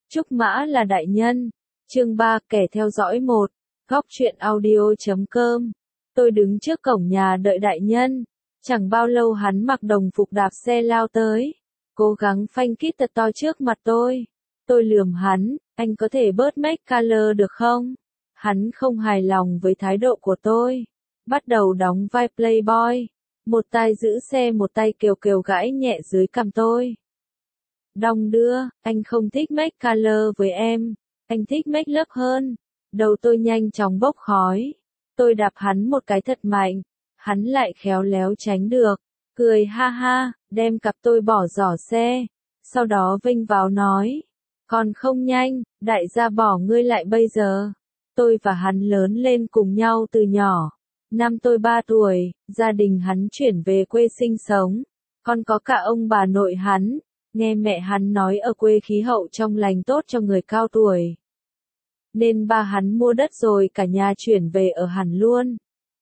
Trúc Mã là đại nhân. Chương 3, kẻ theo dõi 1. Góc truyện audio.com. Tôi đứng trước cổng nhà đợi đại nhân. Chẳng bao lâu hắn mặc đồng phục đạp xe lao tới. Cố gắng phanh kít thật to trước mặt tôi. Tôi lườm hắn, anh có thể bớt make color được không? Hắn không hài lòng với thái độ của tôi. Bắt đầu đóng vai playboy. Một tay giữ xe một tay kêu kêu gãi nhẹ dưới cằm tôi. Đong đưa, anh không thích make color với em. Anh thích make love hơn. Đầu tôi nhanh chóng bốc khói. Tôi đạp hắn một cái thật mạnh. Hắn lại khéo léo tránh được. Cười ha ha, đem cặp tôi bỏ giỏ xe. Sau đó vênh vào nói. Còn không nhanh, đại gia bỏ ngươi lại bây giờ. Tôi và hắn lớn lên cùng nhau từ nhỏ. Năm tôi 3 tuổi, gia đình hắn chuyển về quê sinh sống. Còn có cả ông bà nội hắn. Nghe mẹ hắn nói ở quê khí hậu trong lành tốt cho người cao tuổi. Nên ba hắn mua đất rồi cả nhà chuyển về ở hẳn luôn.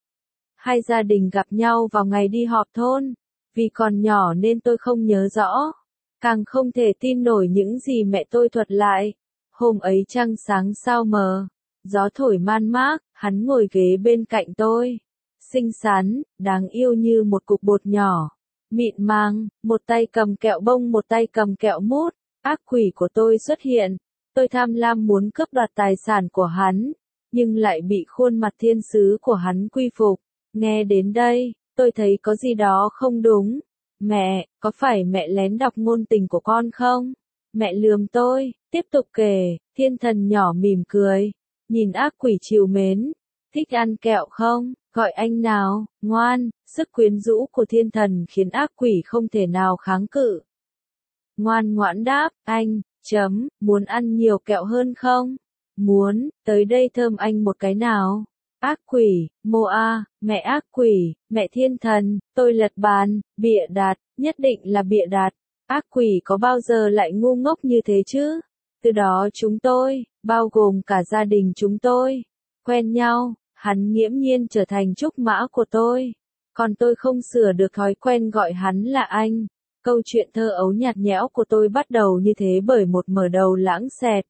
Hai gia đình gặp nhau vào ngày đi họp thôn. Vì còn nhỏ nên tôi không nhớ rõ. Càng không thể tin nổi những gì mẹ tôi thuật lại. Hôm ấy trăng sáng sao mờ. Gió thổi man mác, hắn ngồi ghế bên cạnh tôi. Xinh xắn, đáng yêu như một cục bột nhỏ. Mịn màng, một tay cầm kẹo bông một tay cầm kẹo mút. Ác quỷ của tôi xuất hiện. Tôi tham lam muốn cướp đoạt tài sản của hắn. Nhưng lại bị khuôn mặt thiên sứ của hắn quy phục. Nghe đến đây, tôi thấy có gì đó không đúng. Mẹ, có phải mẹ lén đọc ngôn tình của con không? Mẹ lườm tôi, tiếp tục kể, thiên thần nhỏ mỉm cười. Nhìn ác quỷ trìu mến. Thích ăn kẹo không? Gọi anh nào, ngoan. Sức quyến rũ của thiên thần khiến ác quỷ không thể nào kháng cự. Ngoan ngoãn đáp, anh, muốn ăn nhiều kẹo hơn không? Muốn, tới đây thơm anh một cái nào. Ác quỷ, Moa, mẹ ác quỷ, mẹ thiên thần, tôi lật bàn, bịa đặt, nhất định là bịa đặt. Ác quỷ có bao giờ lại ngu ngốc như thế chứ? Từ đó chúng tôi, bao gồm cả gia đình chúng tôi, quen nhau, hắn nghiễm nhiên trở thành trúc mã của tôi. Còn tôi không sửa được thói quen gọi hắn là anh. Câu chuyện thơ ấu nhạt nhẽo của tôi bắt đầu như thế bởi một mở đầu lãng xẹt.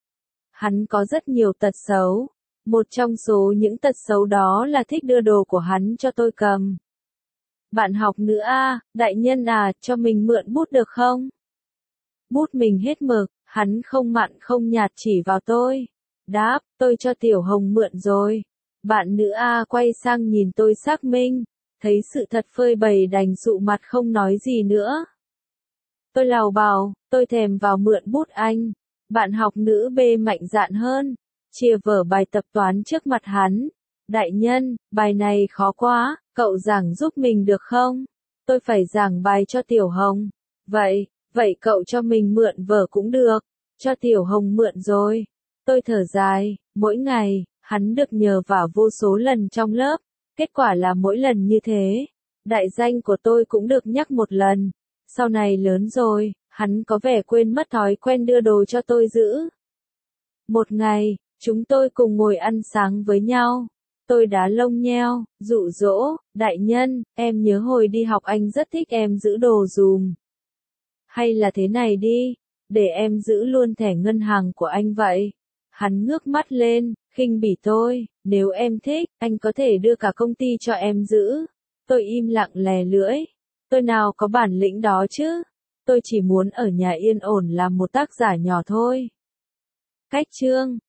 Hắn có rất nhiều tật xấu. Một trong số những tật xấu đó là thích đưa đồ của hắn cho tôi cầm. Bạn học nữ A, đại nhân à, cho mình mượn bút được không? Bút mình hết mực, hắn không mặn không nhạt chỉ vào tôi. Đáp, tôi cho Tiểu Hồng mượn rồi. Bạn nữ A quay sang nhìn tôi xác minh. Thấy sự thật phơi bày đành sụ mặt không nói gì nữa. Tôi lào bào, tôi thèm vào mượn bút anh. Bạn học nữ B mạnh dạn hơn. Chia vở bài tập toán trước mặt hắn. Đại nhân, bài này khó quá, cậu giảng giúp mình được không? Tôi phải giảng bài cho Tiểu Hồng. Vậy cậu cho mình mượn vở cũng được. Cho Tiểu Hồng mượn rồi. Tôi thở dài, mỗi ngày, hắn được nhờ vả vô số lần trong lớp. Kết quả là mỗi lần như thế, đại danh của tôi cũng được nhắc một lần. Sau này lớn rồi, hắn có vẻ quên mất thói quen đưa đồ cho tôi giữ. Một ngày, chúng tôi cùng ngồi ăn sáng với nhau. Tôi đá lông nheo, dụ dỗ, đại nhân, em nhớ hồi đi học anh rất thích em giữ đồ dùm. Hay là thế này đi, để em giữ luôn thẻ ngân hàng của anh vậy. Hắn ngước mắt lên, khinh bỉ tôi, nếu em thích, anh có thể đưa cả công ty cho em giữ. Tôi im lặng lè lưỡi. Tôi nào có bản lĩnh đó chứ. Tôi chỉ muốn ở nhà yên ổn làm một tác giả nhỏ thôi. Cách chương